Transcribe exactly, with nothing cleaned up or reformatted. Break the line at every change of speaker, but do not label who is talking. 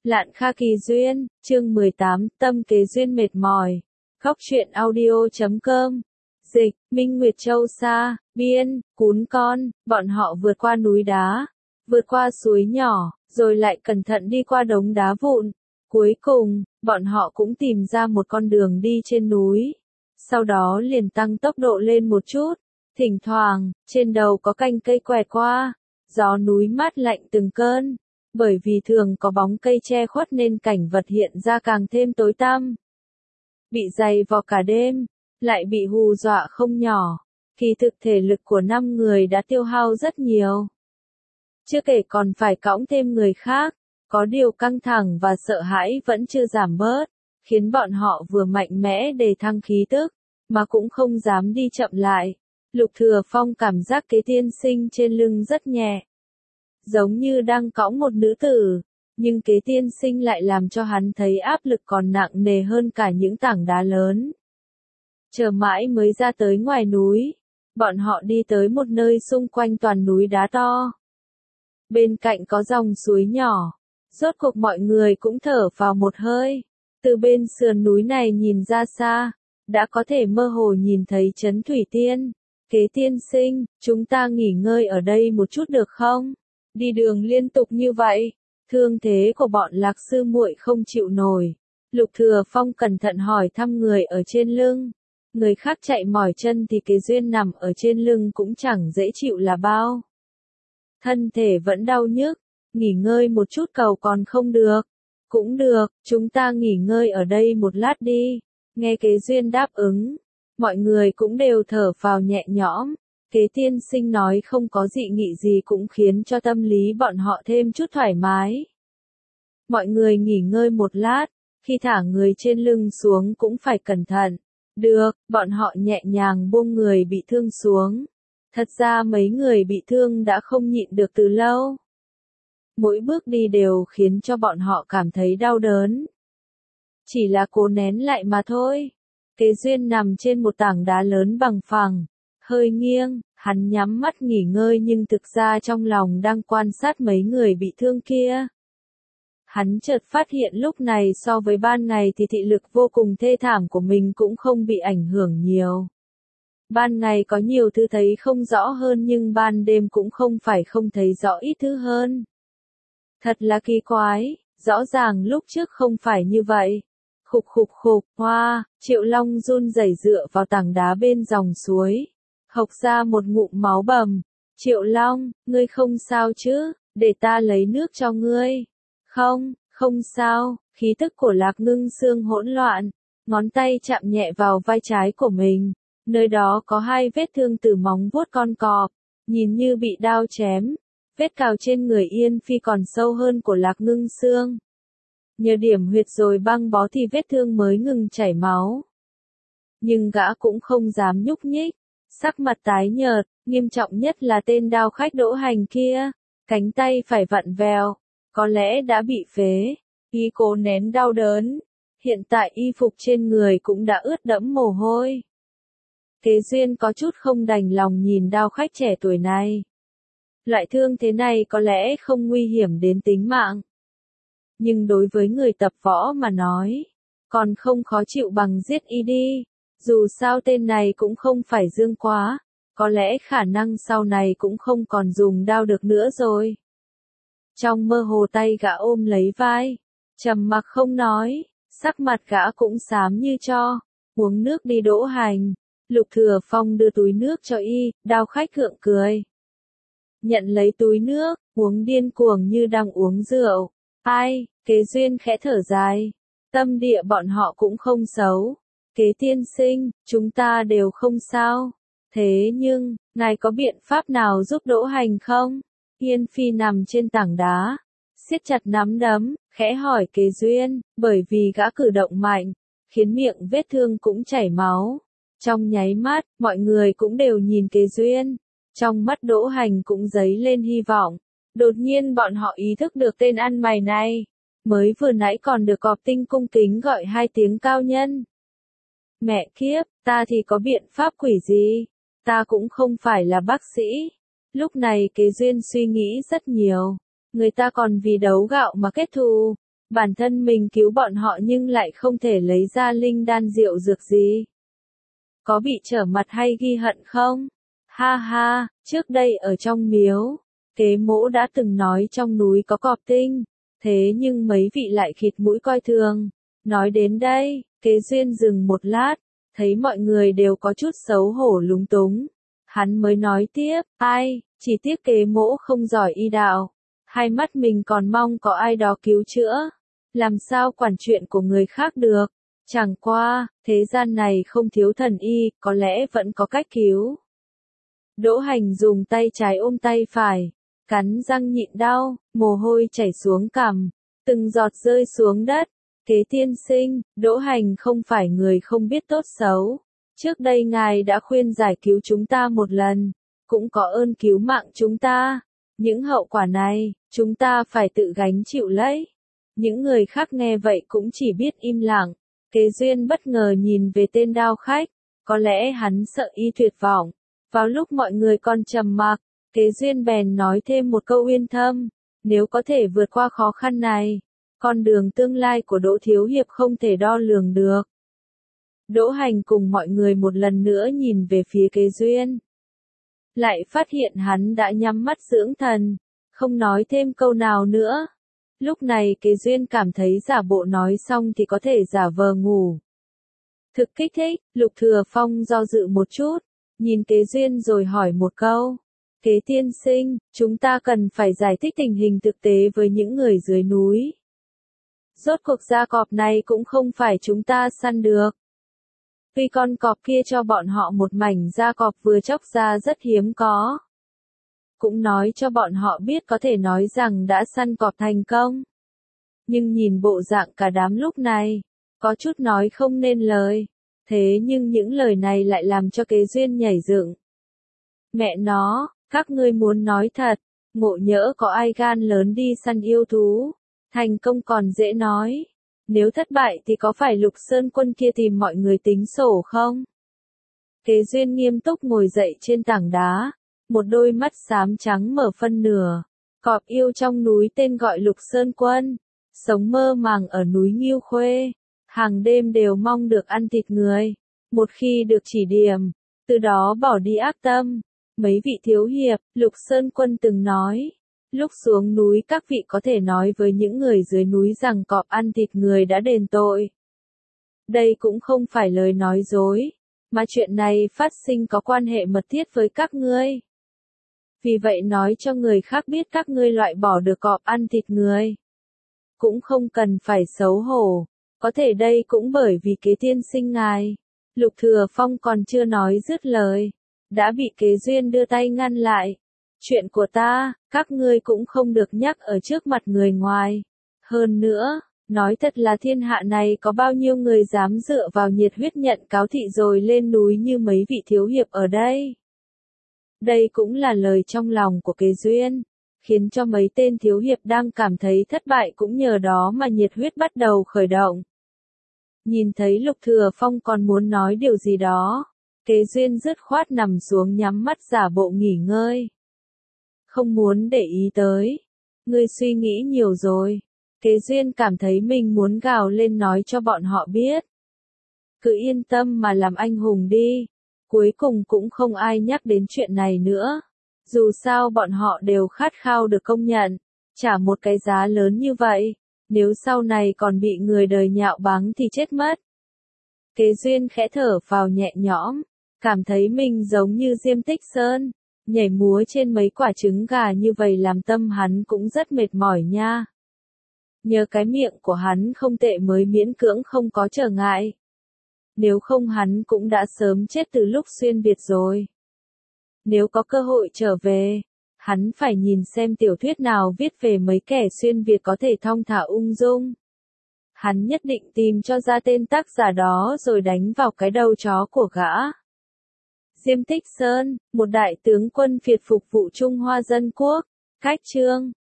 Lạn Kha Kỳ Duyên, chương mười tám, Tâm Kế Duyên mệt mỏi. Góc truyện audio chấm com. Dịch, Minh Nguyệt Châu Sa, Biên, Cún Con, bọn họ vượt qua núi đá, vượt qua suối nhỏ, rồi lại cẩn thận đi qua đống đá vụn. Cuối cùng, bọn họ cũng tìm ra một con đường đi trên núi. Sau đó liền tăng tốc độ lên một chút. Thỉnh thoảng, trên đầu có cành cây quẹt qua. Gió núi mát lạnh từng cơn. Bởi vì thường có bóng cây che khuất nên cảnh vật hiện ra càng thêm tối tăm. Bị dày vò cả đêm, lại bị hù dọa không nhỏ. Kỳ thực thể lực của năm người đã tiêu hao rất nhiều. Chưa kể còn phải cõng thêm người khác, có điều căng thẳng và sợ hãi vẫn chưa giảm bớt, khiến bọn họ vừa mạnh mẽ đề thăng khí tức, mà cũng không dám đi chậm lại. Lục Thừa Phong cảm giác Kế Tiên Sinh trên lưng rất nhẹ, giống như đang cõng một nữ tử, nhưng Kế Tiên Sinh lại làm cho hắn thấy áp lực còn nặng nề hơn cả những tảng đá lớn. Chờ mãi mới ra tới ngoài núi, bọn họ đi tới một nơi xung quanh toàn núi đá to. Bên cạnh có dòng suối nhỏ, rốt cuộc mọi người cũng thở vào một hơi. Từ bên sườn núi này nhìn ra xa, đã có thể mơ hồ nhìn thấy trấn Thủy Tiên. Kế Tiên Sinh, chúng ta nghỉ ngơi ở đây một chút được không? Đi đường liên tục như vậy, thương thế của bọn Lạc sư muội không chịu nổi. Lục Thừa Phong cẩn thận hỏi thăm người ở trên lưng. Người khác chạy mỏi chân thì Kế Duyên nằm ở trên lưng cũng chẳng dễ chịu là bao. Thân thể vẫn đau nhức, nghỉ ngơi một chút cầu còn không được. Cũng được, chúng ta nghỉ ngơi ở đây một lát đi. Nghe Kế Duyên đáp ứng, mọi người cũng đều thở vào nhẹ nhõm. Kế Tiên Sinh nói không có dị nghị gì cũng khiến cho tâm lý bọn họ thêm chút thoải mái. Mọi người nghỉ ngơi một lát, khi thả người trên lưng xuống cũng phải cẩn thận. Được, bọn họ nhẹ nhàng buông người bị thương xuống. Thật ra mấy người bị thương đã không nhịn được từ lâu. Mỗi bước đi đều khiến cho bọn họ cảm thấy đau đớn. Chỉ là cố nén lại mà thôi. Kế Duyên nằm trên một tảng đá lớn bằng phẳng, hơi nghiêng, hắn nhắm mắt nghỉ ngơi nhưng thực ra trong lòng đang quan sát mấy người bị thương kia. Hắn chợt phát hiện lúc này so với ban ngày thì thị lực vô cùng thê thảm của mình cũng không bị ảnh hưởng nhiều. Ban ngày có nhiều thứ thấy không rõ hơn nhưng ban đêm cũng không phải không thấy rõ ít thứ hơn. Thật là kỳ quái, rõ ràng lúc trước không phải như vậy. Khục khục khục, hoa, Triệu Long run rẩy dựa vào tảng đá bên dòng suối. Hộc ra một ngụm máu bầm. Triệu Long, ngươi không sao chứ, để ta lấy nước cho ngươi. Không, không sao, khí tức của Lạc Ngưng Xương hỗn loạn. Ngón tay chạm nhẹ vào vai trái của mình. Nơi đó có hai vết thương từ móng vuốt con cọp, nhìn như bị đao chém. Vết cào trên người Yên Phi còn sâu hơn của Lạc Ngưng Xương. Nhờ điểm huyệt rồi băng bó thì vết thương mới ngừng chảy máu. Nhưng gã cũng không dám nhúc nhích, sắc mặt tái nhợt, nghiêm trọng nhất là tên đao khách Đỗ Hành kia, cánh tay phải vặn vẹo, có lẽ đã bị phế. Y cố nén đau đớn, hiện tại y phục trên người cũng đã ướt đẫm mồ hôi. Kế Duyên có chút không đành lòng nhìn đao khách trẻ tuổi này. Loại thương thế này có lẽ không nguy hiểm đến tính mạng. Nhưng đối với người tập võ mà nói, còn không khó chịu bằng giết y đi. Dù sao tên này cũng không phải dương quá, có lẽ khả năng sau này cũng không còn dùng đao được nữa rồi. Trong mơ hồ tay gã ôm lấy vai, trầm mặc không nói, sắc mặt gã cũng xám như tro. Uống nước đi Đỗ Hành. Lục Thừa Phong đưa túi nước cho y, đao khách gượng cười. Nhận lấy túi nước, uống điên cuồng như đang uống rượu. Ai, Kế Duyên khẽ thở dài. Tâm địa bọn họ cũng không xấu. Kế Tiên Sinh, chúng ta đều không sao. Thế nhưng, ngài có biện pháp nào giúp Đỗ Hành không? Yên Phi nằm trên tảng đá, siết chặt nắm đấm, khẽ hỏi Kế Duyên, bởi vì gã cử động mạnh, khiến miệng vết thương cũng chảy máu. Trong nháy mắt, mọi người cũng đều nhìn Kế Duyên. Trong mắt Đỗ Hành cũng dấy lên hy vọng. Đột nhiên bọn họ ý thức được tên ăn mày này. Mới vừa nãy còn được Cọp Tinh cung kính gọi hai tiếng cao nhân. Mẹ kiếp, ta thì có biện pháp quỷ gì? Ta cũng không phải là bác sĩ. Lúc này Kế Duyên suy nghĩ rất nhiều. Người ta còn vì đấu gạo mà kết thù. Bản thân mình cứu bọn họ nhưng lại không thể lấy ra linh đan rượu dược gì. Có bị trở mặt hay ghi hận không? Ha ha, trước đây ở trong miếu, Kế Mỗ đã từng nói trong núi có cọp tinh, thế nhưng mấy vị lại khịt mũi coi thường. Nói đến đây, Kế Duyên dừng một lát, thấy mọi người đều có chút xấu hổ lúng túng. Hắn mới nói tiếp, ai, chỉ tiếc Kế Mỗ không giỏi y đạo. Hai mắt mình còn mong có ai đó cứu chữa. Làm sao quản chuyện của người khác được. Chẳng qua, thế gian này không thiếu thần y, có lẽ vẫn có cách cứu. Đỗ Hành dùng tay trái ôm tay phải, cắn răng nhịn đau, mồ hôi chảy xuống cằm, từng giọt rơi xuống đất. Kế tiên sinh, Đỗ Hành không phải người không biết tốt xấu. Trước đây ngài đã khuyên giải cứu chúng ta một lần, cũng có ơn cứu mạng chúng ta. Những hậu quả này, chúng ta phải tự gánh chịu lấy. Những người khác nghe vậy cũng chỉ biết im lặng. Kế Duyên bất ngờ nhìn về tên đao khách, có lẽ hắn sợ y tuyệt vọng. Vào lúc mọi người còn trầm mặc, Kế Duyên bèn nói thêm một câu uyên thâm, nếu có thể vượt qua khó khăn này, con đường tương lai của Đỗ Thiếu Hiệp không thể đo lường được. Đỗ Hành cùng mọi người một lần nữa nhìn về phía Kế Duyên. Lại phát hiện hắn đã nhắm mắt dưỡng thần, không nói thêm câu nào nữa. Lúc này Kế Duyên cảm thấy giả bộ nói xong thì có thể giả vờ ngủ. Thực kích thích, Lục Thừa Phong do dự một chút, nhìn Kế Duyên rồi hỏi một câu. Kế tiên sinh, chúng ta cần phải giải thích tình hình thực tế với những người dưới núi. Rốt cuộc da cọp này cũng không phải chúng ta săn được. Vì con cọp kia cho bọn họ một mảnh da cọp vừa chóc ra rất hiếm có. Cũng nói cho bọn họ biết có thể nói rằng đã săn cọp thành công. Nhưng nhìn bộ dạng cả đám lúc này, có chút nói không nên lời. Thế nhưng những lời này lại làm cho Kế Duyên nhảy dựng. Mẹ nó, các ngươi muốn nói thật, ngộ nhỡ có ai gan lớn đi săn yêu thú. Thành công còn dễ nói. Nếu thất bại thì có phải Lục Sơn Quân kia tìm mọi người tính sổ không? Kế Duyên nghiêm túc ngồi dậy trên tảng đá. Một đôi mắt xám trắng mở phân nửa. Cọp yêu trong núi tên gọi Lục Sơn Quân. Sống mơ màng ở núi Nghiêu Khuê. Hàng đêm đều mong được ăn thịt người. Một khi được chỉ điểm, từ đó bỏ đi ác tâm. Mấy vị thiếu hiệp, Lục Sơn Quân từng nói. Lúc xuống núi các vị có thể nói với những người dưới núi rằng cọp ăn thịt người đã đền tội. Đây cũng không phải lời nói dối, mà chuyện này phát sinh có quan hệ mật thiết với các ngươi. Vì vậy nói cho người khác biết các ngươi loại bỏ được cọp ăn thịt người. Cũng không cần phải xấu hổ, có thể đây cũng bởi vì Kế tiên sinh ngài. Lục Thừa Phong còn chưa nói dứt lời, đã bị Kế Duyên đưa tay ngăn lại. Chuyện của ta, các ngươi cũng không được nhắc ở trước mặt người ngoài. Hơn nữa, nói thật là thiên hạ này có bao nhiêu người dám dựa vào nhiệt huyết nhận cáo thị rồi lên núi như mấy vị thiếu hiệp ở đây. Đây cũng là lời trong lòng của Kế Duyên, khiến cho mấy tên thiếu hiệp đang cảm thấy thất bại cũng nhờ đó mà nhiệt huyết bắt đầu khởi động. Nhìn thấy Lục Thừa Phong còn muốn nói điều gì đó, Kế Duyên dứt khoát nằm xuống nhắm mắt giả bộ nghỉ ngơi. Không muốn để ý tới. Ngươi suy nghĩ nhiều rồi. Kế Duyên cảm thấy mình muốn gào lên nói cho bọn họ biết. Cứ yên tâm mà làm anh hùng đi. Cuối cùng cũng không ai nhắc đến chuyện này nữa. Dù sao bọn họ đều khát khao được công nhận. Trả một cái giá lớn như vậy. Nếu sau này còn bị người đời nhạo báng thì chết mất. Kế Duyên khẽ thở phào nhẹ nhõm. Cảm thấy mình giống như Diêm Tích Sơn. Nhảy múa trên mấy quả trứng gà như vậy làm tâm hắn cũng rất mệt mỏi nha. Nhờ cái miệng của hắn không tệ mới miễn cưỡng không có trở ngại. Nếu không hắn cũng đã sớm chết từ lúc xuyên Việt rồi. Nếu có cơ hội trở về, hắn phải nhìn xem tiểu thuyết nào viết về mấy kẻ xuyên Việt có thể thong thả ung dung. Hắn nhất định tìm cho ra tên tác giả đó rồi đánh vào cái đầu chó của gã. Diêm Tích Sơn, một đại tướng quân Việt phục vụ Trung Hoa Dân Quốc. Cách chương